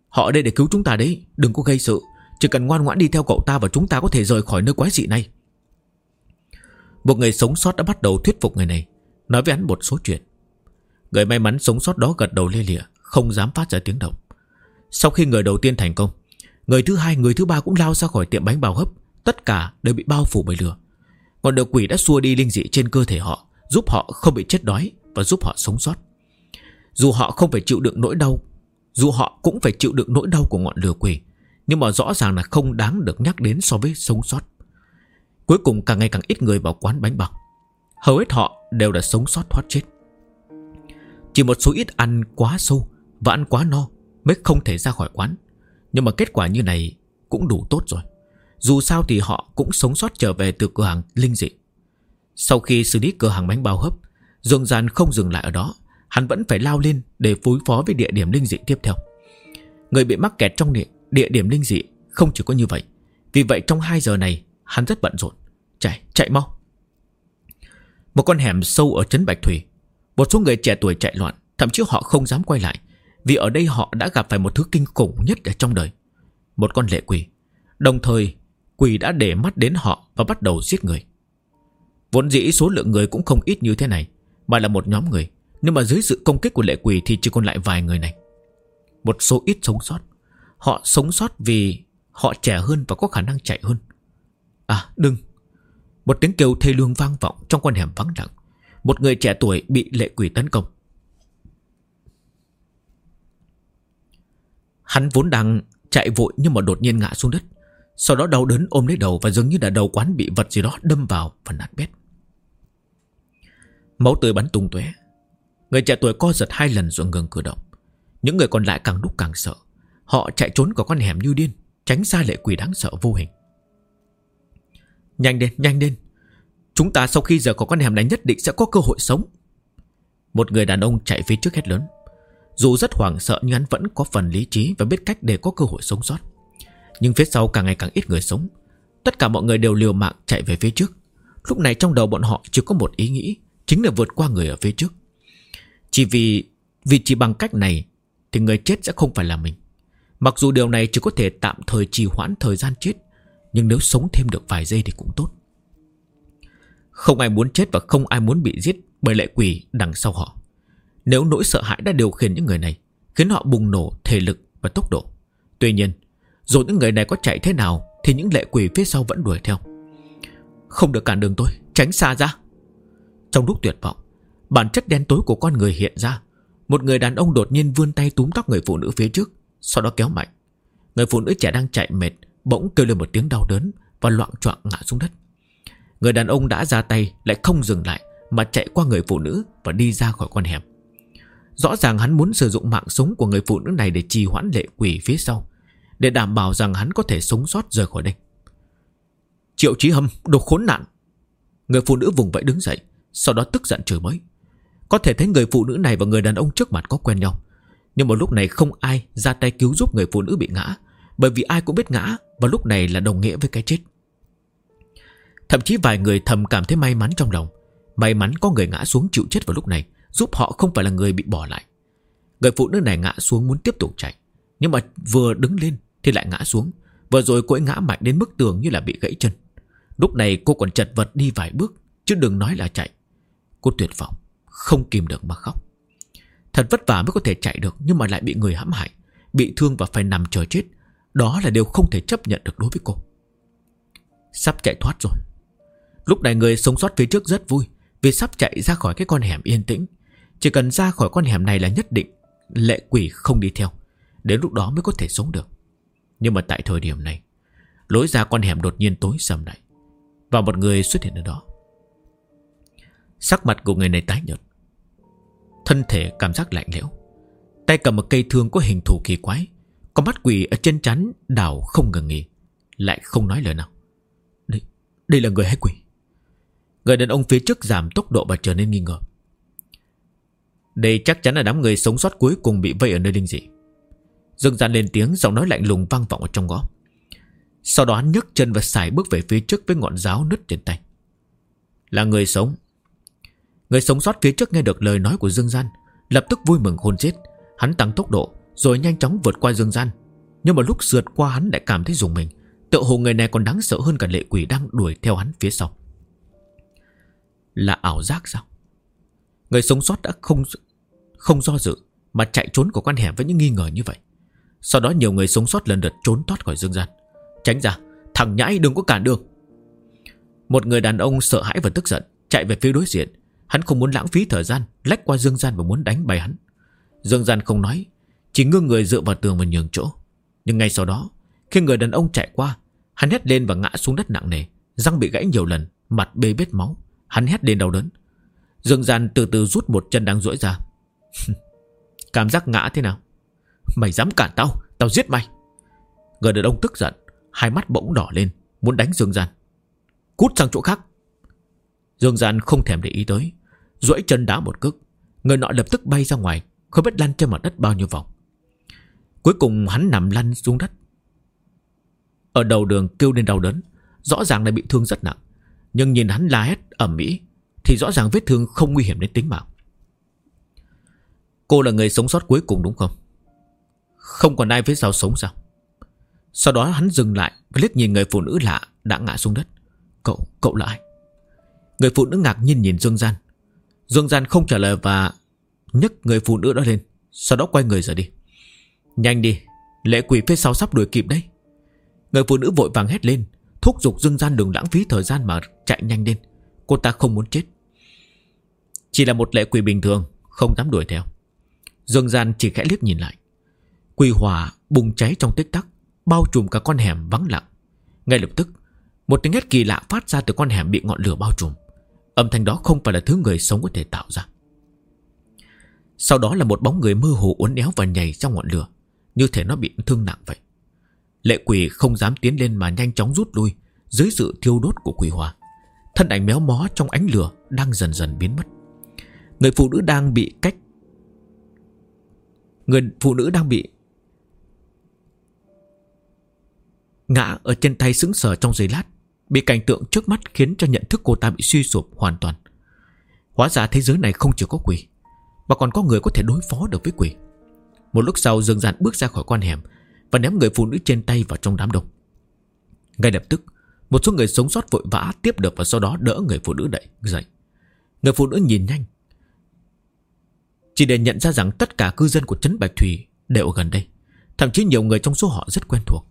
Họ ở đây để cứu chúng ta đấy, đừng có gây sự. Chỉ cần ngoan ngoãn đi theo cậu ta và chúng ta có thể rời khỏi nơi quái dị này. Một người sống sót đã bắt đầu thuyết phục người này, nói với hắn một số chuyện. Người may mắn sống sót đó gật đầu lia lịa, không dám phát ra tiếng động. Sau khi người đầu tiên thành công, người thứ hai, người thứ ba cũng lao ra khỏi tiệm bánh bao hấp. Tất cả đều bị bao phủ bởi lửa. Ngọn lửa quỷ đã xua đi linh dị trên cơ thể họ, giúp họ không bị chết đói và giúp họ sống sót. Dù họ không phải chịu đựng nỗi đau, dù họ cũng phải chịu đựng nỗi đau của ngọn lửa quỷ, nhưng mà rõ ràng là không đáng được nhắc đến so với sống sót. Cuối cùng càng ngày càng ít người vào quán bánh bao. Hầu hết họ đều đã sống sót thoát chết. Chỉ một số ít ăn quá sâu và ăn quá no mới không thể ra khỏi quán. Nhưng mà kết quả như này cũng đủ tốt rồi. Dù sao thì họ cũng sống sót trở về từ cửa hàng linh dị. Sau khi xử lý cửa hàng bánh bao hấp, Dương Gian không dừng lại ở đó. Hắn vẫn phải lao lên để phối phó với địa điểm linh dị tiếp theo. Người bị mắc kẹt trong địa điểm linh dị không chỉ có như vậy. Vì vậy trong 2 giờ này hắn rất bận rộn. Chạy mau. Một con hẻm sâu ở trấn Bạch Thủy. Một số người trẻ tuổi chạy loạn, thậm chí họ không dám quay lại, vì ở đây họ đã gặp phải một thứ kinh khủng nhất ở trong đời. Một con lệ quỷ. Đồng thời quỷ đã để mắt đến họ và bắt đầu giết người. Vốn dĩ số lượng người cũng không ít như thế này, mà là một nhóm người. Nhưng mà dưới sự công kích của lệ quỷ thì chỉ còn lại vài người này. Một số ít sống sót. Họ sống sót vì họ trẻ hơn và có khả năng chạy hơn. Đừng. Một tiếng kêu thê lương vang vọng trong con hẻm vắng lặng. Một người trẻ tuổi bị lệ quỷ tấn công. Hắn vốn đang chạy vội nhưng mà đột nhiên ngã xuống đất. Sau đó đau đớn ôm lấy đầu và dường như là đầu quán bị vật gì đó đâm vào và nát bét. Máu tươi bắn tung tóe. Người trẻ tuổi co giật 2 lần rồi ngừng cử động. Những người còn lại càng lúc càng sợ. Họ chạy trốn khỏi con hẻm như điên, tránh xa lệ quỷ đáng sợ vô hình. Nhanh lên. Chúng ta sau khi rời khỏi con hẻm này nhất định sẽ có cơ hội sống. Một người đàn ông chạy phía trước hét lớn. Dù rất hoảng sợ nhưng hắn vẫn có phần lý trí và biết cách để có cơ hội sống sót. Nhưng phía sau càng ngày càng ít người sống. Tất cả mọi người đều liều mạng chạy về phía trước. Lúc này trong đầu bọn họ chỉ có một ý nghĩ, chính là vượt qua người ở phía trước. Chỉ vì chỉ bằng cách này thì người chết sẽ không phải là mình. Mặc dù điều này chỉ có thể tạm thời trì hoãn thời gian chết, nhưng nếu sống thêm được vài giây thì cũng tốt. Không ai muốn chết và không ai muốn bị giết bởi lệ quỷ đằng sau họ. Nếu nỗi sợ hãi đã điều khiển những người này, khiến họ bùng nổ thể lực và tốc độ. Tuy nhiên, dù những người này có chạy thế nào thì những lệ quỷ phía sau vẫn đuổi theo. Không được cản đường tôi, tránh xa ra. Trong lúc tuyệt vọng, bản chất đen tối của con người hiện ra. Một người đàn ông đột nhiên vươn tay túm tóc người phụ nữ phía trước, sau đó kéo mạnh. Người phụ nữ trẻ đang chạy mệt bỗng kêu lên một tiếng đau đớn và loạng choạng ngã xuống đất. Người đàn ông đã ra tay lại không dừng lại mà chạy qua người phụ nữ và đi ra khỏi con hẻm. Rõ ràng hắn muốn sử dụng mạng sống của người phụ nữ này để trì hoãn lệ quỷ phía sau, để đảm bảo rằng hắn có thể sống sót rời khỏi đây. Triệu Chí Hâm, đồ khốn nạn! Người phụ nữ vùng vẫy đứng dậy, sau đó tức giận chửi bới. Có thể thấy người phụ nữ này và người đàn ông trước mặt có quen nhau, nhưng mà lúc này không ai ra tay cứu giúp người phụ nữ bị ngã, bởi vì ai cũng biết ngã và lúc này là đồng nghĩa với cái chết. Thậm chí vài người thầm cảm thấy may mắn trong lòng. May mắn có người ngã xuống chịu chết vào lúc này, giúp họ không phải là người bị bỏ lại. Người phụ nữ này ngã xuống muốn tiếp tục chạy, nhưng mà vừa đứng lên thì lại ngã xuống. Vừa rồi cô ấy ngã mạnh đến mức tường như là bị gãy chân. Lúc này cô còn chật vật đi vài bước, chứ đừng nói là chạy. Cô tuyệt vọng, không kìm được mà khóc. Thật vất vả mới có thể chạy được, nhưng mà lại bị người hãm hại, bị thương và phải nằm chờ chết. Đó là điều không thể chấp nhận được đối với cô. Sắp chạy thoát rồi. Lúc này người sống sót phía trước rất vui, vì sắp chạy ra khỏi cái con hẻm yên tĩnh. Chỉ cần ra khỏi con hẻm này là nhất định lệ quỷ không đi theo. Đến lúc đó mới có thể sống được. Nhưng mà tại thời điểm này, lối ra con hẻm đột nhiên tối sầm lại, và một người xuất hiện ở đó. Sắc mặt của người này tái nhợt, thân thể cảm giác lạnh lẽo, tay cầm một cây thương có hình thù kỳ quái, con mắt quỷ ở trên trán đảo không ngừng nghỉ, lại không nói lời nào. Đây là người hay quỷ? Người đàn ông phía trước giảm tốc độ và trở nên nghi ngờ. Đây chắc chắn là đám người sống sót cuối cùng bị vây ở nơi linh dị. Dương Gian lên tiếng, giọng nói lạnh lùng vang vọng ở trong ngõ. Sau đó hắn nhấc chân và sải bước về phía trước với ngọn giáo nứt trên tay. Là người sống. Người sống sót phía trước nghe được lời nói của Dương Gian, lập tức vui mừng khôn xiết. Hắn tăng tốc độ, rồi nhanh chóng vượt qua Dương Gian. Nhưng mà lúc sượt qua hắn lại cảm thấy rùng mình, tựa hồ người này còn đáng sợ hơn cả lệ quỷ đang đuổi theo hắn phía sau. Là ảo giác sao? Người sống sót đã không do dự mà chạy trốn của con hẻm với những nghi ngờ như vậy. Sau đó nhiều người sống sót lần lượt trốn thoát khỏi Dương Gian. Tránh ra, thằng nhãi đừng có cản đường. Một người đàn ông sợ hãi và tức giận chạy về phía đối diện. Hắn không muốn lãng phí thời gian lách qua Dương Gian và muốn đánh bay hắn. Dương Gian không nói, chỉ ngưng người dựa vào tường và nhường chỗ. Nhưng ngay sau đó, khi người đàn ông chạy qua, hắn hét lên và ngã xuống đất nặng nề, răng bị gãy nhiều lần, mặt bê bết máu. Hắn hét lên đau đớn. Dương Gian từ từ rút một chân đang duỗi ra. Cảm giác ngã thế nào? Mày dám cản tao, tao giết mày. Người đàn ông tức giận, hai mắt bỗng đỏ lên, muốn đánh Dương Gian. Cút sang chỗ khác. Dương Gian không thèm để ý tới, duỗi chân đá một cước. Người nọ lập tức bay ra ngoài, không biết lăn trên mặt đất bao nhiêu vòng. Cuối cùng hắn nằm lăn xuống đất. Ở đầu đường kêu lên đau đớn, rõ ràng là bị thương rất nặng. Nhưng nhìn hắn la hét ầm ĩ thì rõ ràng vết thương không nguy hiểm đến tính mạng. Cô là người sống sót cuối cùng đúng không? Không còn ai phía sau sống sao? Sau đó hắn dừng lại và liếc nhìn người phụ nữ lạ đã ngã xuống đất. Cậu là ai? Người phụ nữ ngạc nhiên nhìn Dương Gian. Dương Gian không trả lời và nhấc người phụ nữ đó lên, sau đó quay người rời đi. Nhanh đi, lệ quỷ phía sau sắp đuổi kịp đấy. Người phụ nữ vội vàng hét lên, thúc giục Dương Gian đừng lãng phí thời gian mà chạy nhanh lên. Cô ta không muốn chết. Chỉ là một lệ quỷ bình thường, không dám đuổi theo. Dương Gian chỉ khẽ liếc nhìn lại. Quỷ hỏa bùng cháy trong tích tắc, bao trùm cả con hẻm vắng lặng. Ngay lập tức, một tiếng hét kỳ lạ phát ra từ con hẻm bị ngọn lửa bao trùm. Âm thanh đó không phải là thứ người sống có thể tạo ra. Sau đó là một bóng người mơ hồ uốn éo và nhảy trong ngọn lửa, như thể nó bị thương nặng vậy. Lệ quỷ không dám tiến lên mà nhanh chóng rút lui dưới sự thiêu đốt của quỷ hỏa. Thân ảnh méo mó trong ánh lửa đang dần dần biến mất. Người phụ nữ đang bị ngã ở trên tay sững sờ trong giây lát. Bị cảnh tượng trước mắt khiến cho nhận thức cô ta bị suy sụp hoàn toàn. Hóa ra thế giới này không chỉ có quỷ, mà còn có người có thể đối phó được với quỷ. Một lúc sau Dương Gian bước ra khỏi con hẻm và ném người phụ nữ trên tay vào trong đám đông. Ngay lập tức, một số người sống sót vội vã tiếp được và sau đó đỡ người phụ nữ dậy. Người phụ nữ nhìn nhanh, chỉ để nhận ra rằng tất cả cư dân của trấn Bạch Thủy đều ở gần đây. Thậm chí nhiều người trong số họ rất quen thuộc.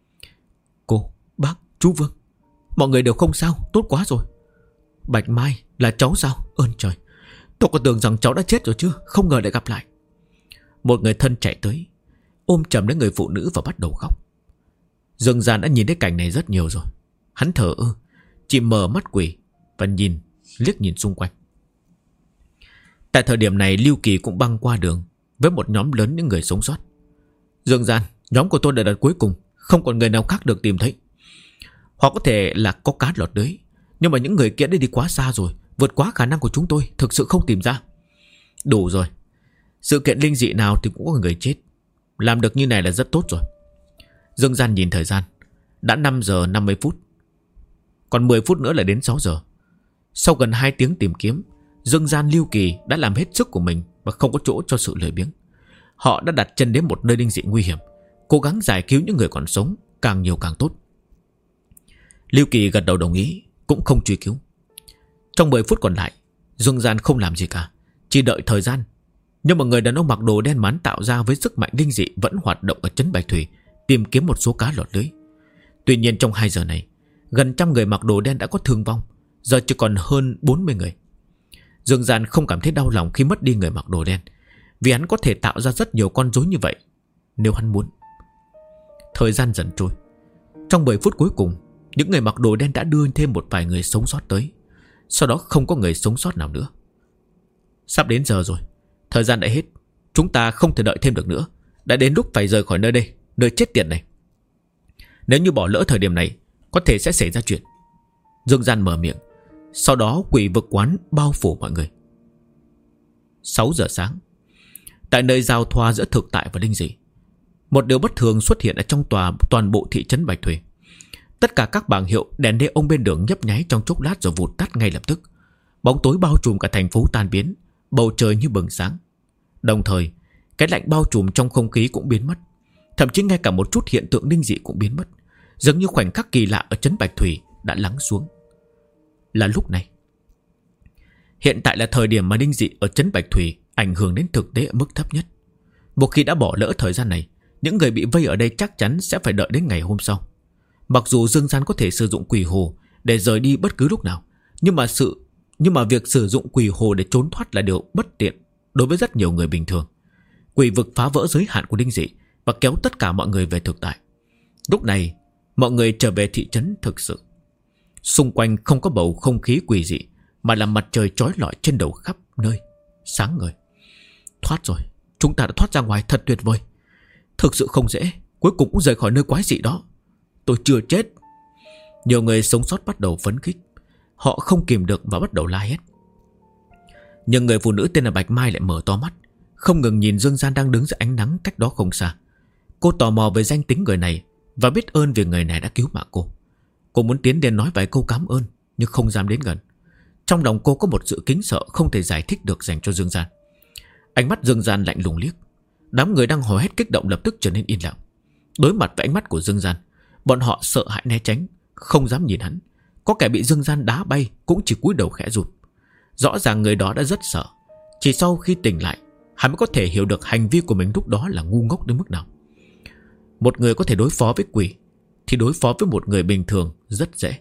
Cô, bác, chú Vương, mọi người đều không sao, tốt quá rồi. Bạch Mai là cháu sao? Ơn trời, tôi còn tưởng rằng cháu đã chết rồi chứ, không ngờ lại gặp lại. Một người thân chạy tới, ôm chầm lấy người phụ nữ và bắt đầu khóc. Dương Gian đã nhìn thấy cảnh này rất nhiều rồi. Hắn thở ơ, chỉ mở mắt quỷ và liếc nhìn xung quanh. Tại thời điểm này Lưu Kỳ cũng băng qua đường với một nhóm lớn những người sống sót. Dương Gian, nhóm của tôi đã đợt cuối cùng, không còn người nào khác được tìm thấy. Hoặc có thể là có cá lọt lưới, nhưng mà những người kia đã đi quá xa rồi, vượt quá khả năng của chúng tôi, thực sự không tìm ra. Đủ rồi, sự kiện linh dị nào thì cũng có người chết. Làm được như này là rất tốt rồi. Dương Gian nhìn thời gian, đã 5 giờ 50 phút, còn 10 phút nữa là đến 6 giờ. Sau gần 2 tiếng tìm kiếm, Dương Gian, Lưu Kỳ đã làm hết sức của mình và không có chỗ cho sự lười biếng. Họ đã đặt chân đến một nơi linh dị nguy hiểm, cố gắng giải cứu những người còn sống, càng nhiều càng tốt. Lưu Kỳ gật đầu đồng ý, cũng không truy cứu. Trong 10 phút còn lại, Dương Gian không làm gì cả, chỉ đợi thời gian. Nhưng mà người đàn ông mặc đồ đen mán tạo ra với sức mạnh linh dị vẫn hoạt động ở trấn Bạch Thủy, tìm kiếm một số cá lọt lưới. Tuy nhiên trong 2 giờ này, gần 100 người mặc đồ đen đã có thương vong, giờ chỉ còn hơn 40 người. Dương Gian không cảm thấy đau lòng khi mất đi người mặc đồ đen, vì hắn có thể tạo ra rất nhiều con rối như vậy nếu hắn muốn. Thời gian dần trôi. Trong 10 phút cuối cùng, những người mặc đồ đen đã đưa thêm một vài người sống sót tới. Sau đó không có người sống sót nào nữa. Sắp đến giờ rồi, thời gian đã hết, chúng ta không thể đợi thêm được nữa. Đã đến lúc phải rời khỏi nơi đây, nơi chết tiệt này. Nếu như bỏ lỡ thời điểm này, có thể sẽ xảy ra chuyện. Dương Gian mở miệng. Sau đó quỷ vực quán bao phủ mọi người. 6 giờ sáng, tại nơi giao thoa giữa thực tại và linh dị, một điều bất thường xuất hiện ở trong toàn bộ thị trấn Bạch Thủy. Tất cả các bảng hiệu đèn neon bên đường nhấp nháy trong chốc lát rồi vụt tắt ngay lập tức. Bóng tối bao trùm cả thành phố tan biến, bầu trời như bừng sáng. Đồng thời, Cái lạnh bao trùm trong không khí cũng biến mất. Thậm chí ngay cả một chút hiện tượng linh dị cũng biến mất. Giống như khoảnh khắc kỳ lạ ở trấn Bạch Thủy đã lắng xuống. Là lúc này. Hiện tại là thời điểm mà linh dị ở trấn Bạch Thủy ảnh hưởng đến thực tế ở mức thấp nhất. Một khi đã bỏ lỡ thời gian này, những người bị vây ở đây chắc chắn sẽ phải đợi đến ngày hôm sau. Mặc dù Dương Gian có thể sử dụng quỷ hồ để rời đi bất cứ lúc nào, nhưng mà việc sử dụng quỷ hồ để trốn thoát là điều bất tiện đối với rất nhiều người bình thường. Quỷ vực phá vỡ giới hạn của linh dị và kéo tất cả mọi người về thực tại. Lúc này, mọi người trở về thị trấn thực sự. Xung quanh không có bầu không khí quỷ dị, mà là mặt trời chói lọi trên đầu khắp nơi, sáng ngời. Thoát rồi, chúng ta đã thoát ra ngoài, thật tuyệt vời. Thực sự không dễ, cuối cùng cũng rời khỏi nơi quái dị đó. Tôi chưa chết. Nhiều người sống sót bắt đầu phấn khích. Họ không kìm được và bắt đầu la hét. Nhưng người phụ nữ tên là Bạch Mai lại mở to mắt, không ngừng nhìn Dương Gian đang đứng dưới ánh nắng cách đó không xa. Cô tò mò về danh tính người này và biết ơn vì người này đã cứu mạng cô. Cô muốn tiến đến nói vài câu cảm ơn, nhưng không dám đến gần. Trong lòng cô có một sự kính sợ không thể giải thích được dành cho Dương Gian. Ánh mắt Dương Gian lạnh lùng liếc. Đám người đang hò hét kích động lập tức trở nên yên lặng. Đối mặt với ánh mắt của Dương Gian, bọn họ sợ hãi né tránh, không dám nhìn hắn. Có kẻ bị Dương Gian đá bay cũng chỉ cúi đầu khẽ rụt. Rõ ràng người đó đã rất sợ. Chỉ sau khi tỉnh lại, hắn mới có thể hiểu được hành vi của mình lúc đó là ngu ngốc đến mức nào. Một người có thể đối phó với quỷ thì đối phó với một người bình thường rất dễ.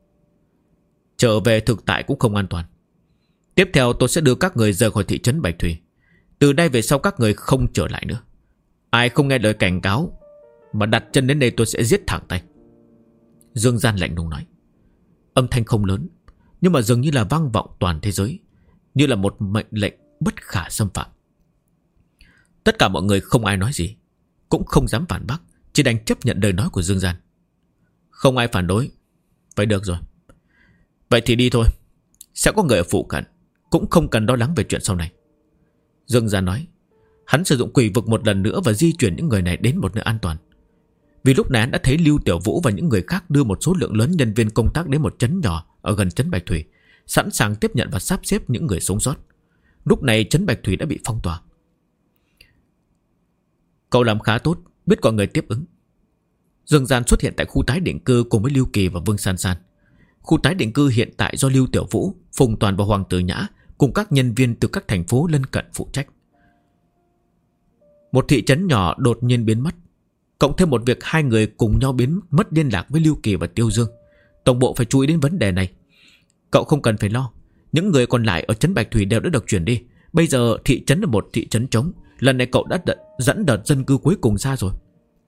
Trở về thực tại cũng không an toàn. Tiếp theo tôi sẽ đưa các người rời khỏi thị trấn Bạch Thủy. Từ đây về sau các người không trở lại nữa. Ai không nghe lời cảnh cáo mà đặt chân đến đây tôi sẽ giết thẳng tay. Dương Gian lạnh lùng nói. Âm thanh không lớn, nhưng mà dường như là vang vọng toàn thế giới, như là một mệnh lệnh bất khả xâm phạm. Tất cả mọi người không ai nói gì, cũng không dám phản bác, chỉ đành chấp nhận lời nói của Dương Gian. Không ai phản đối. Vậy được rồi. Vậy thì đi thôi. Sẽ có người ở phụ cận, cũng không cần lo lắng về chuyện sau này. Dương Gian nói. Hắn sử dụng quỷ vực một lần nữa và di chuyển những người này đến một nơi an toàn. Vì lúc này hắn đã thấy Lưu Tiểu Vũ và những người khác đưa một số lượng lớn nhân viên công tác đến một trấn nhỏ ở gần trấn Bạch Thủy, sẵn sàng tiếp nhận và sắp xếp những người sống sót. Lúc này trấn Bạch Thủy đã bị phong tỏa. Cậu làm khá tốt, biết gọi người tiếp ứng. Dương Gian xuất hiện tại khu tái định cư cùng với Lưu Kỳ và Vương San San. Khu tái định cư hiện tại do Lưu Tiểu Vũ, Phùng Toàn và Hoàng Tử Nhã cùng các nhân viên từ các thành phố lân cận phụ trách. Một thị trấn nhỏ đột nhiên biến mất, cộng thêm một việc hai người cùng nhau biến mất liên lạc với Lưu Kỳ và Tiêu Dương. Tổng bộ phải chú ý đến vấn đề này. Cậu không cần phải lo, những người còn lại ở trấn Bạch Thủy đều đã được chuyển đi. Bây giờ thị trấn là một thị trấn trống. Lần này cậu đã dẫn đợt dân cư cuối cùng ra rồi.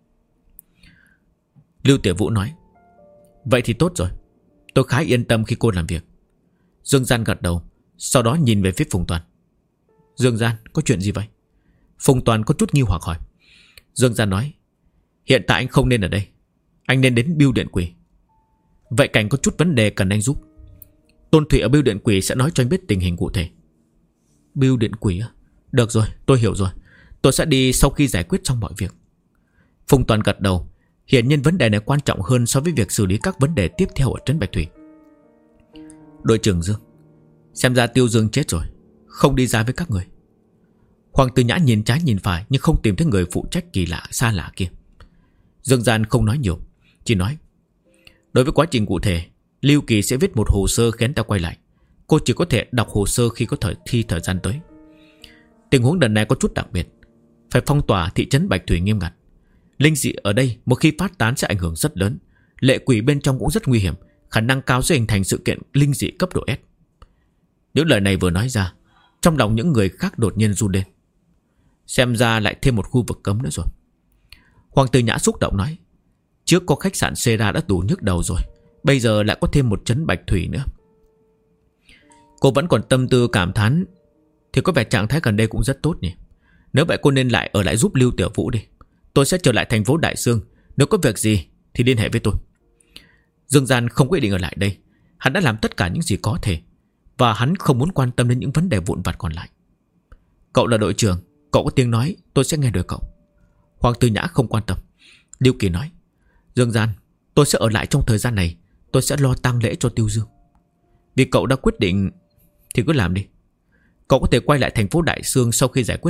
Lưu Tiểu Vũ nói. Vậy thì tốt rồi, tôi khá yên tâm khi cô làm việc. Dương Gian gật đầu, sau đó nhìn về phía Phùng Toàn. Dương Gian, có chuyện gì vậy? Phùng Toàn có chút nghi hoặc hỏi. Dương Gian nói. Hiện tại anh không nên ở đây, anh nên đến Bưu Điện Quỷ. Vậy Cảnh có chút vấn đề cần anh giúp. Tôn Thủy ở Bưu Điện Quỷ sẽ nói cho anh biết tình hình cụ thể. Bưu Điện Quỷ à? Được rồi, tôi hiểu rồi. Tôi sẽ đi sau khi giải quyết xong mọi việc. Phùng Toàn gật đầu. Hiển nhiên vấn đề này quan trọng hơn so với việc xử lý các vấn đề tiếp theo ở trấn Bạch Thủy. Đội trưởng Dương, xem ra Tiêu Dương chết rồi, không đi ra với các người. Hoàng Tử Nhã nhìn trái nhìn phải nhưng không tìm thấy người phụ trách kỳ lạ xa lạ kia. Dương Gian không nói nhiều, chỉ nói. Đối với quá trình cụ thể, Lưu Kỳ sẽ viết một hồ sơ khiến ta quay lại. Cô chỉ có thể đọc hồ sơ khi có thời gian tới. Tình huống lần này có chút đặc biệt, phải phong tỏa thị trấn Bạch Thủy nghiêm ngặt. Linh dị ở đây một khi phát tán sẽ ảnh hưởng rất lớn. Lệ quỷ bên trong cũng rất nguy hiểm, khả năng cao sẽ hình thành sự kiện linh dị cấp độ S. Những lời này vừa nói ra, trong lòng những người khác đột nhiên run lên. Xem ra lại thêm một khu vực cấm nữa rồi. Hoàng Tử Nhã xúc động nói. Trước có khách sạn Sera đã đủ nhức đầu rồi, bây giờ lại có thêm một trấn Bạch Thủy nữa. Cô vẫn còn tâm tư cảm thán, thì có vẻ trạng thái gần đây cũng rất tốt nhỉ. Nếu vậy cô nên ở lại giúp Lưu Tiểu Vũ đi. Tôi sẽ trở lại thành phố Đại Sương. Nếu có việc gì thì liên hệ với tôi. Dương Gian không quyết định ở lại đây. Hắn đã làm tất cả những gì có thể, và hắn không muốn quan tâm đến những vấn đề vụn vặt còn lại. Cậu là đội trưởng, cậu có tiếng nói, tôi sẽ nghe lời cậu. Hoàng Tử Nhã không quan tâm. Lưu Kỳ nói. Dương Gian, tôi sẽ ở lại trong thời gian này. Tôi sẽ lo tang lễ cho Tiêu Dương. Vì cậu đã quyết định thì cứ làm đi. Cậu có thể quay lại thành phố Đại Sương sau khi giải quyết xong,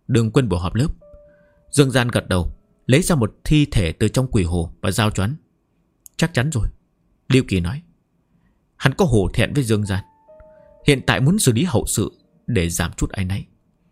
Đừng quên buổi họp lớp. Dương Gian gật đầu, lấy ra một thi thể từ trong quỷ hồ và giao cho hắn. Chắc chắn rồi, Lưu Kỳ nói. Hắn có hổ thẹn với Dương Gian, hiện tại muốn xử lý hậu sự để giảm chút áy náy.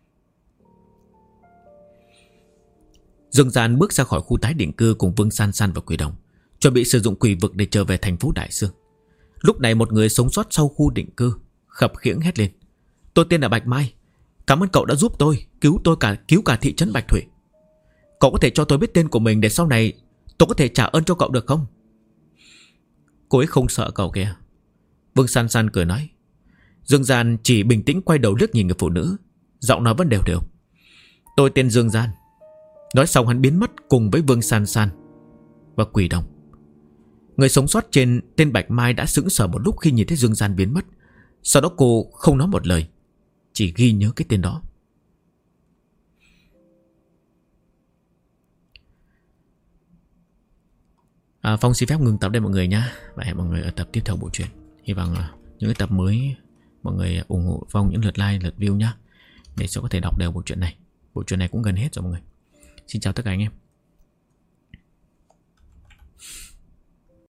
Dương Gian bước ra khỏi khu tái định cư cùng Vương San San và Quỷ Đồng, chuẩn bị sử dụng quỷ vực để trở về thành phố Đại Sương. Lúc này một người sống sót sau khu định cư khập khiễng hét lên: tôi tên là Bạch Mai, cảm ơn cậu đã giúp tôi, cứu cả thị trấn Bạch Thủy. Cậu có thể cho tôi biết tên của mình để sau này tôi có thể trả ơn cho cậu được không? Cô ấy không sợ cậu kìa, Vương San San cười nói. Dương Gian chỉ bình tĩnh quay đầu liếc nhìn người phụ nữ, giọng nói vẫn đều đều: tôi tên Dương Gian. Nói xong hắn biến mất cùng với Vương San San và Quỷ Đồng. Người sống sót trên tên Bạch Mai đã sững sờ một lúc khi nhìn thấy Dương Gian biến mất. Sau đó cô không nói một lời, chỉ ghi nhớ cái tên đó. Phong xin phép ngừng tập đây mọi người nhé, và hẹn mọi người ở tập tiếp theo bộ truyện. Hy vọng những cái tập mới mọi người ủng hộ Phong những lượt like, lượt view nhé, để sẽ có thể đọc đều bộ truyện này. Bộ truyện này cũng gần hết rồi mọi người. Xin chào tất cả anh em.